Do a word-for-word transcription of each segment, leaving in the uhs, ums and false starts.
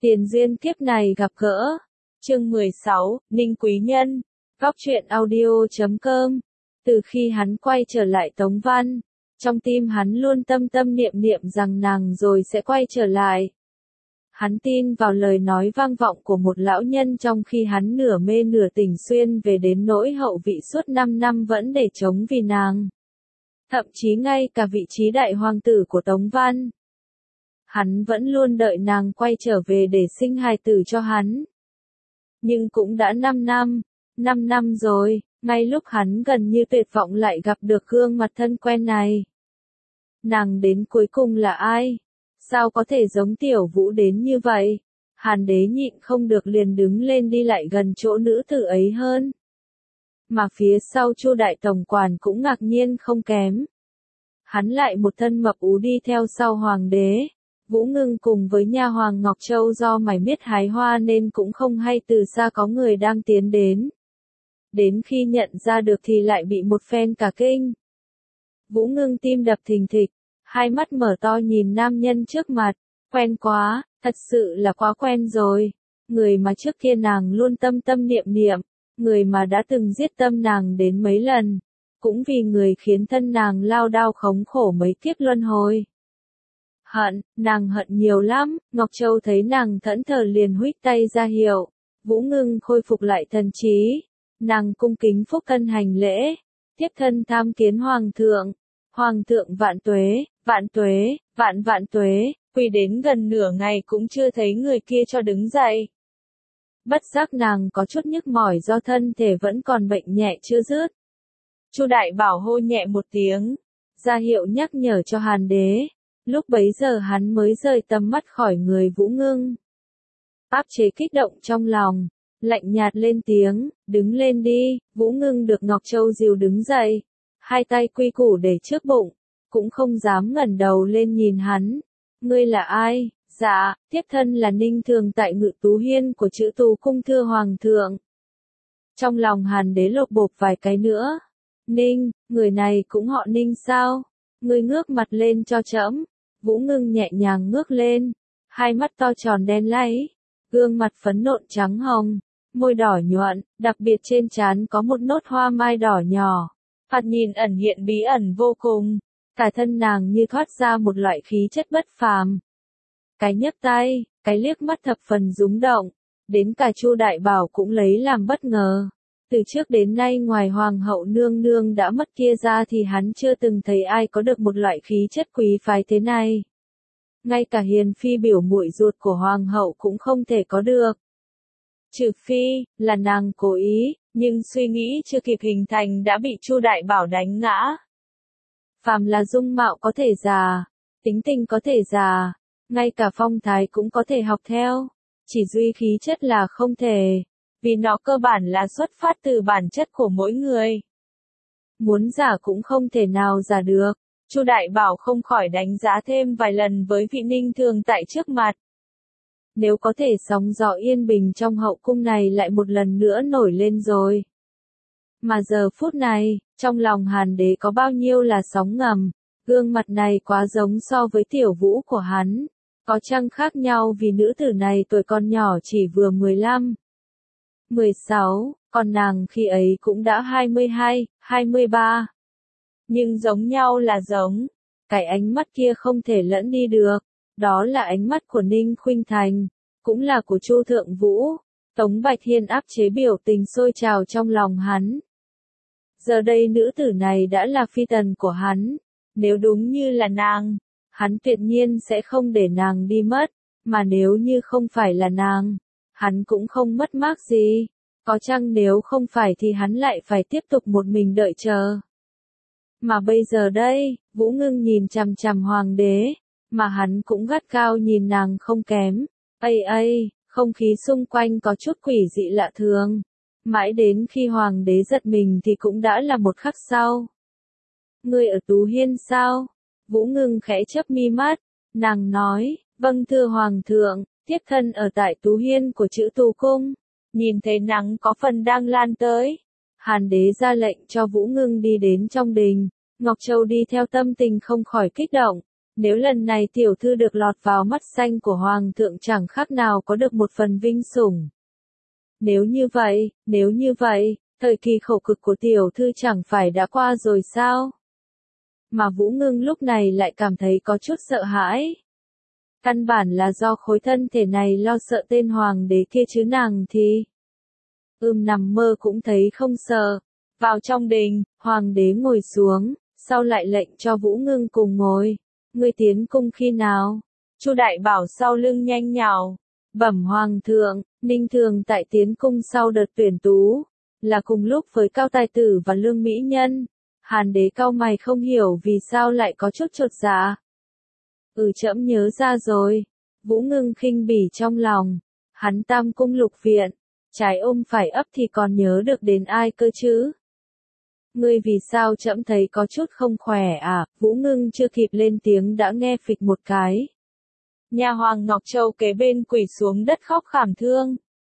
Tiền duyên kiếp này gặp gỡ. Chương mười sáu, Ninh Quý Nhân. Góc truyện audio chấm com. Từ khi hắn quay trở lại Tống Văn, trong tim hắn luôn tâm tâm niệm niệm rằng nàng rồi sẽ quay trở lại. Hắn tin vào lời nói vang vọng của một lão nhân trong khi hắn nửa mê nửa tỉnh xuyên về đến nỗi hậu vị suốt năm năm vẫn để chống vì nàng. Thậm chí ngay cả vị trí đại hoàng tử của Tống Văn, hắn vẫn luôn đợi nàng quay trở về để sinh hài tử cho hắn. Nhưng cũng đã năm năm, năm năm rồi, ngay lúc hắn gần như tuyệt vọng lại gặp được gương mặt thân quen này. Nàng đến cuối cùng là ai? Sao có thể giống Tiểu Vũ đến như vậy? Hàn Đế nhịn không được liền đứng lên đi lại gần chỗ nữ tử ấy hơn. Mà phía sau Chu đại tổng quản cũng ngạc nhiên không kém. Hắn lại một thân mập ú đi theo sau hoàng đế. Vũ Ngưng cùng với nha hoàng Ngọc Châu do mải miết hái hoa nên cũng không hay từ xa có người đang tiến đến. Đến khi nhận ra được thì lại bị một phen cả kinh. Vũ Ngưng tim đập thình thịch, hai mắt mở to nhìn nam nhân trước mặt. Quen quá, thật sự là quá quen rồi. Người mà trước kia nàng luôn tâm tâm niệm niệm, người mà đã từng giết tâm nàng đến mấy lần, cũng vì người khiến thân nàng lao đao khống khổ mấy kiếp luân hồi. Hận, nàng hận nhiều lắm. Ngọc Châu thấy nàng thẫn thờ liền huých tay ra hiệu. Vũ Ngưng khôi phục lại thần trí. Nàng cung kính phúc thân hành lễ. Tiếp thân tham kiến hoàng thượng. Hoàng thượng vạn tuế, vạn tuế, vạn vạn tuế. Quỳ đến gần nửa ngày cũng chưa thấy người kia cho đứng dậy. Bất giác nàng có chút nhức mỏi do thân thể vẫn còn bệnh nhẹ chưa dứt. Chu đại bảo hô nhẹ một tiếng, ra hiệu nhắc nhở cho Hàn Đế. Lúc bấy giờ hắn mới rời tầm mắt khỏi người Vũ Ngưng. Áp chế kích động trong lòng, lạnh nhạt lên tiếng, đứng lên đi. Vũ Ngưng được Ngọc Châu dìu đứng dậy, hai tay quy củ để trước bụng, cũng không dám ngẩng đầu lên nhìn hắn. Ngươi là ai? Dạ, tiếp thân là Ninh Thường tại Ngự Tú Hiên của Chữ Tú Cung thưa hoàng thượng. Trong lòng Hàn Đế lột bột vài cái nữa. Ninh, người này cũng họ Ninh sao? Ngươi ngước mặt lên cho trẫm. Vũ Ngưng nhẹ nhàng ngước lên, hai mắt to tròn đen láy, gương mặt phấn nộn trắng hồng, môi đỏ nhuận, đặc biệt trên trán có một nốt hoa mai đỏ nhỏ. Thoạt nhìn ẩn hiện bí ẩn vô cùng, cả thân nàng như thoát ra một loại khí chất bất phàm. Cái nhấc tay, cái liếc mắt thập phần rúng động, đến cả Chu đại bảo cũng lấy làm bất ngờ. Từ trước đến nay ngoài hoàng hậu nương nương đã mất kia ra thì hắn chưa từng thấy ai có được một loại khí chất quý phái thế này. Ngay cả hiền phi biểu muội ruột của hoàng hậu cũng không thể có được. Trừ phi, là nàng cố ý, nhưng suy nghĩ chưa kịp hình thành đã bị Chu đại bảo đánh ngã. Phàm là dung mạo có thể già, tính tình có thể già, ngay cả phong thái cũng có thể học theo, chỉ duy khí chất là không thể. Vì nó cơ bản là xuất phát từ bản chất của mỗi người. Muốn giả cũng không thể nào giả được. Chu đại bảo không khỏi đánh giá thêm vài lần với vị Ninh Thường tại trước mặt. Nếu có thể sóng gió yên bình trong hậu cung này lại một lần nữa nổi lên rồi. Mà giờ phút này, trong lòng Hàn Đế có bao nhiêu là sóng ngầm. Gương mặt này quá giống so với Tiểu Vũ của hắn. Có chăng khác nhau vì nữ tử này tuổi còn nhỏ chỉ vừa mười lăm. mười sáu, còn nàng khi ấy cũng đã hai mươi hai, hai mươi ba. Nhưng giống nhau là giống, cái ánh mắt kia không thể lẫn đi được, đó là ánh mắt của Ninh Khuynh Thành, cũng là của Chu Thượng Vũ. Tống Bạch Hiên áp chế biểu tình sôi trào trong lòng hắn. Giờ đây nữ tử này đã là phi tần của hắn, nếu đúng như là nàng, hắn tuyệt nhiên sẽ không để nàng đi mất, mà nếu như không phải là nàng, hắn cũng không mất mát gì. Có chăng nếu không phải thì hắn lại phải tiếp tục một mình đợi chờ. Mà bây giờ đây, Vũ Ngưng nhìn chằm chằm hoàng đế, mà hắn cũng gắt gao nhìn nàng không kém. Ây ây, không khí xung quanh có chút quỷ dị lạ thường. Mãi đến khi hoàng đế giật mình thì cũng đã là một khắc sau. Ngươi ở Tú Hiên sao? Vũ Ngưng khẽ chớp mi mắt, nàng nói, vâng thưa hoàng thượng. Tiếp thân ở tại Tú Hiên của Chữ Tú Cung. Nhìn thấy nắng có phần đang lan tới, Hàn Đế ra lệnh cho Vũ Ngưng đi đến trong đình. Ngọc Châu đi theo tâm tình không khỏi kích động. Nếu lần này tiểu thư được lọt vào mắt xanh của hoàng thượng chẳng khác nào có được một phần vinh sủng. Nếu như vậy, nếu như vậy, thời kỳ khổ cực của tiểu thư chẳng phải đã qua rồi sao? Mà Vũ Ngưng lúc này lại cảm thấy có chút sợ hãi. Căn bản là do khối thân thể này lo sợ tên hoàng đế kia chứ nàng thì... Ưm nằm mơ cũng thấy không sợ. Vào trong đình, hoàng đế ngồi xuống, sau lại lệnh cho Vũ Ngưng cùng ngồi. Ngươi tiến cung khi nào? Chu Đại Bảo sau lưng nhanh nhào. Bẩm hoàng thượng, Ninh Thường tại tiến cung sau đợt tuyển tú, là cùng lúc với Cao Tài Tử và Lương Mỹ Nhân. Hàn đế cau mày không hiểu vì sao lại có chút chột dạ. Ừ trẫm nhớ ra rồi. Vũ Ngưng khinh bỉ trong lòng. Hắn tam cung lục viện, trái ôm phải ấp thì còn nhớ được đến ai cơ chứ? Ngươi vì sao trẫm thấy có chút không khỏe à? Vũ Ngưng chưa kịp lên tiếng đã nghe phịch một cái. Nha hoàng Ngọc Châu kế bên quỳ xuống đất khóc khảm thương.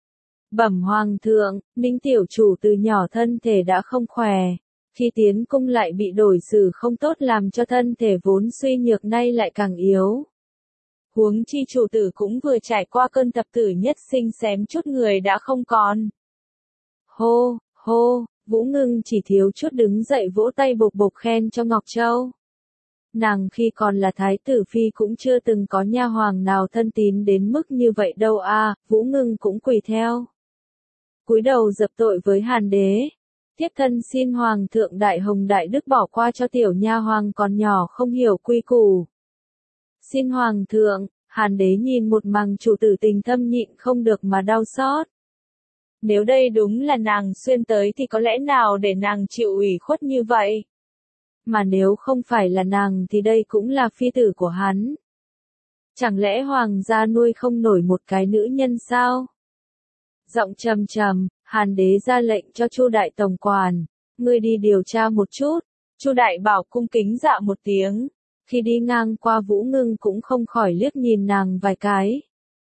Bẩm hoàng thượng, Ninh tiểu chủ từ nhỏ thân thể đã không khỏe. Khi tiến cung lại bị đổi xử không tốt làm cho thân thể vốn suy nhược nay lại càng yếu. Huống chi chủ tử cũng vừa trải qua cơn tập tử nhất sinh xém chút người đã không còn. Hô, hô, Vũ Ngưng chỉ thiếu chút đứng dậy vỗ tay bộc bộc khen cho Ngọc Châu. Nàng khi còn là thái tử phi cũng chưa từng có nha hoàng nào thân tín đến mức như vậy đâu a. À, Vũ Ngưng cũng quỳ theo. Cúi đầu dập tội với Hàn đế. Thiếp thân xin hoàng thượng đại hồng đại đức bỏ qua cho tiểu nha hoàng còn nhỏ không hiểu quy củ. Xin hoàng thượng, Hàn đế nhìn một màng chủ tử tình thâm nhịn không được mà đau xót. Nếu đây đúng là nàng xuyên tới thì có lẽ nào để nàng chịu ủy khuất như vậy? Mà nếu không phải là nàng thì đây cũng là phi tử của hắn. Chẳng lẽ hoàng gia nuôi không nổi một cái nữ nhân sao? Giọng trầm trầm, Hàn đế ra lệnh cho Chu đại tổng quản, ngươi đi điều tra một chút. Chu Đại Bảo cung kính dạ một tiếng, khi đi ngang qua Vũ Ngưng cũng không khỏi liếc nhìn nàng vài cái.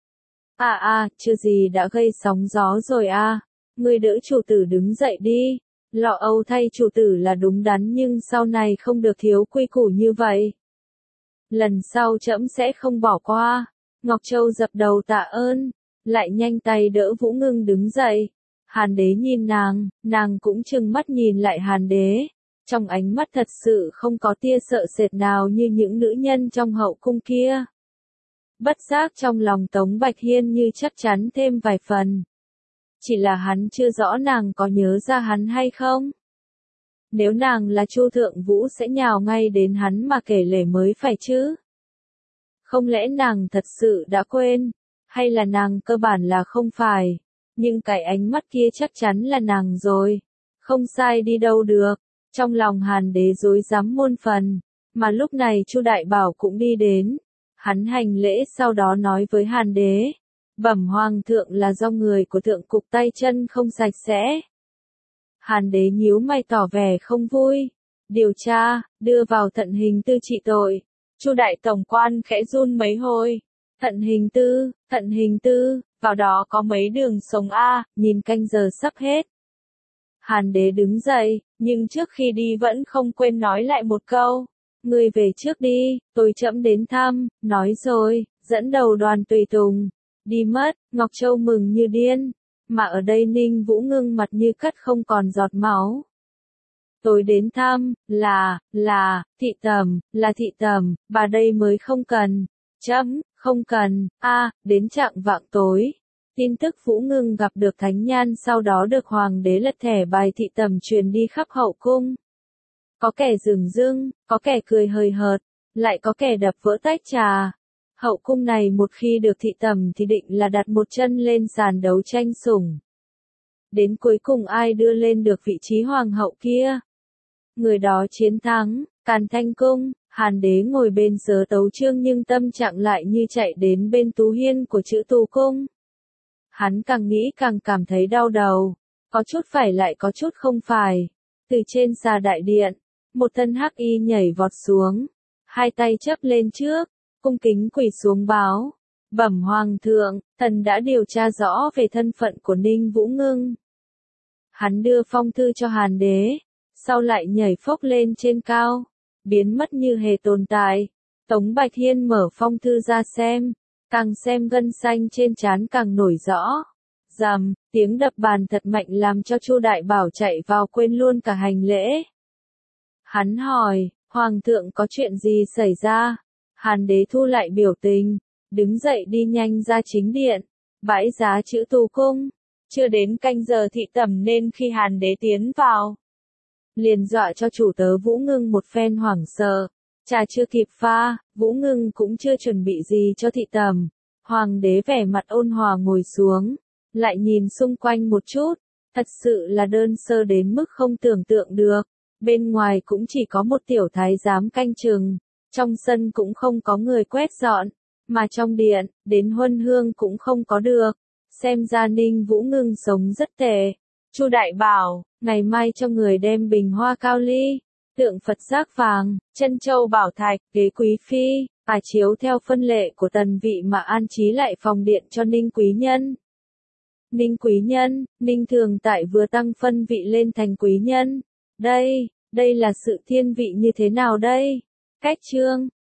À à, chưa gì đã gây sóng gió rồi à, ngươi đỡ chủ tử đứng dậy đi. Lọ âu thay chủ tử là đúng đắn nhưng sau này không được thiếu quy củ như vậy. Lần sau trẫm sẽ không bỏ qua. Ngọc Châu dập đầu tạ ơn, lại nhanh tay đỡ Vũ Ngưng đứng dậy. Hàn đế nhìn nàng, nàng cũng trừng mắt nhìn lại Hàn đế. Trong ánh mắt thật sự không có tia sợ sệt nào như những nữ nhân trong hậu cung kia. Bất giác trong lòng Tống Bạch Hiên như chắc chắn thêm vài phần. Chỉ là hắn chưa rõ nàng có nhớ ra hắn hay không. Nếu nàng là Chu Thượng Vũ sẽ nhào ngay đến hắn mà kể lể mới phải chứ. Không lẽ nàng thật sự đã quên, hay là nàng cơ bản là không phải, nhưng cái ánh mắt kia chắc chắn là nàng rồi. Không sai đi đâu được. Trong lòng Hàn đế rối rắm muôn phần, mà lúc này Chu Đại Bảo cũng đi đến. Hắn hành lễ sau đó nói với Hàn đế. Bẩm hoàng thượng là do người của thượng cục tay chân không sạch sẽ. Hàn đế nhíu mày tỏ vẻ không vui. Điều tra, đưa vào thận hình tư trị tội. Chu đại tổng quan khẽ run mấy hồi. Thận hình tư, thận hình tư, vào đó có mấy đường sống a, nhìn canh giờ sắp hết. Hàn đế đứng dậy, nhưng trước khi đi vẫn không quên nói lại một câu. Ngươi về trước đi, tôi trẫm đến thăm, nói rồi, dẫn đầu đoàn tùy tùng. Đi mất, Ngọc Châu mừng như điên, mà ở đây Ninh Vũ Ngưng mặt như cắt không còn giọt máu. Tôi đến thăm, là, là, thị tầm, là thị tầm, bà đây mới không cần. Trẫm, không cần, a, đến trạng vạng tối. Tin tức Vũ Ngưng gặp được Thánh Nhan sau đó được hoàng đế lật thẻ bài thị tầm truyền đi khắp hậu cung. Có kẻ dửng dưng, có kẻ cười hời hợt, lại có kẻ đập vỡ tách trà. Hậu cung này một khi được thị tầm thì định là đặt một chân lên sàn đấu tranh sủng. Đến cuối cùng ai đưa lên được vị trí hoàng hậu kia? Người đó chiến thắng. Càn Thanh Cung, Hàn đế ngồi bên sớ tấu chương nhưng tâm trạng lại như chạy đến bên Tú Hiên của chữ Tú Cung. Hắn càng nghĩ càng cảm thấy đau đầu, có chút phải lại có chút không phải. Từ trên xà đại điện, một thân hắc y nhảy vọt xuống, hai tay chắp lên trước, cung kính quỳ xuống báo. Bẩm hoàng thượng, thần đã điều tra rõ về thân phận của Ninh Vũ Ngưng. Hắn đưa phong thư cho Hàn đế, sau lại nhảy phốc lên trên cao, biến mất như hề tồn tại. Tống Bạch Hiên mở phong thư ra xem, càng xem gân xanh trên trán càng nổi rõ. Rầm, tiếng đập bàn thật mạnh làm cho Chu Đại Bảo chạy vào quên luôn cả hành lễ. Hắn hỏi, Hoàng thượng có chuyện gì xảy ra? Hàn đế thu lại biểu tình, đứng dậy đi nhanh ra chính điện, bãi giá chữ tu cung. Chưa đến canh giờ thị tẩm nên khi Hàn đế tiến vào, liền dọa cho chủ tớ Vũ Ngưng một phen hoảng sợ. Trà chưa kịp pha, Vũ Ngưng cũng chưa chuẩn bị gì cho thị tẩm. Hoàng đế vẻ mặt ôn hòa ngồi xuống, lại nhìn xung quanh một chút, thật sự là đơn sơ đến mức không tưởng tượng được. Bên ngoài cũng chỉ có một tiểu thái giám canh chừng, trong sân cũng không có người quét dọn, mà trong điện, đến huân hương cũng không có được. Xem ra Ninh Vũ Ngưng sống rất tệ. Chu Đại Bảo, ngày mai cho người đem bình hoa cao ly, tượng Phật giác vàng, chân châu bảo thạch, ghế quý phi, à chiếu theo phân lệ của tần vị mà an trí lại phòng điện cho Ninh quý nhân. Ninh quý nhân, Ninh Thường Tại vừa tăng phân vị lên thành quý nhân. Đây, đây là sự thiên vị như thế nào đây? Cách chương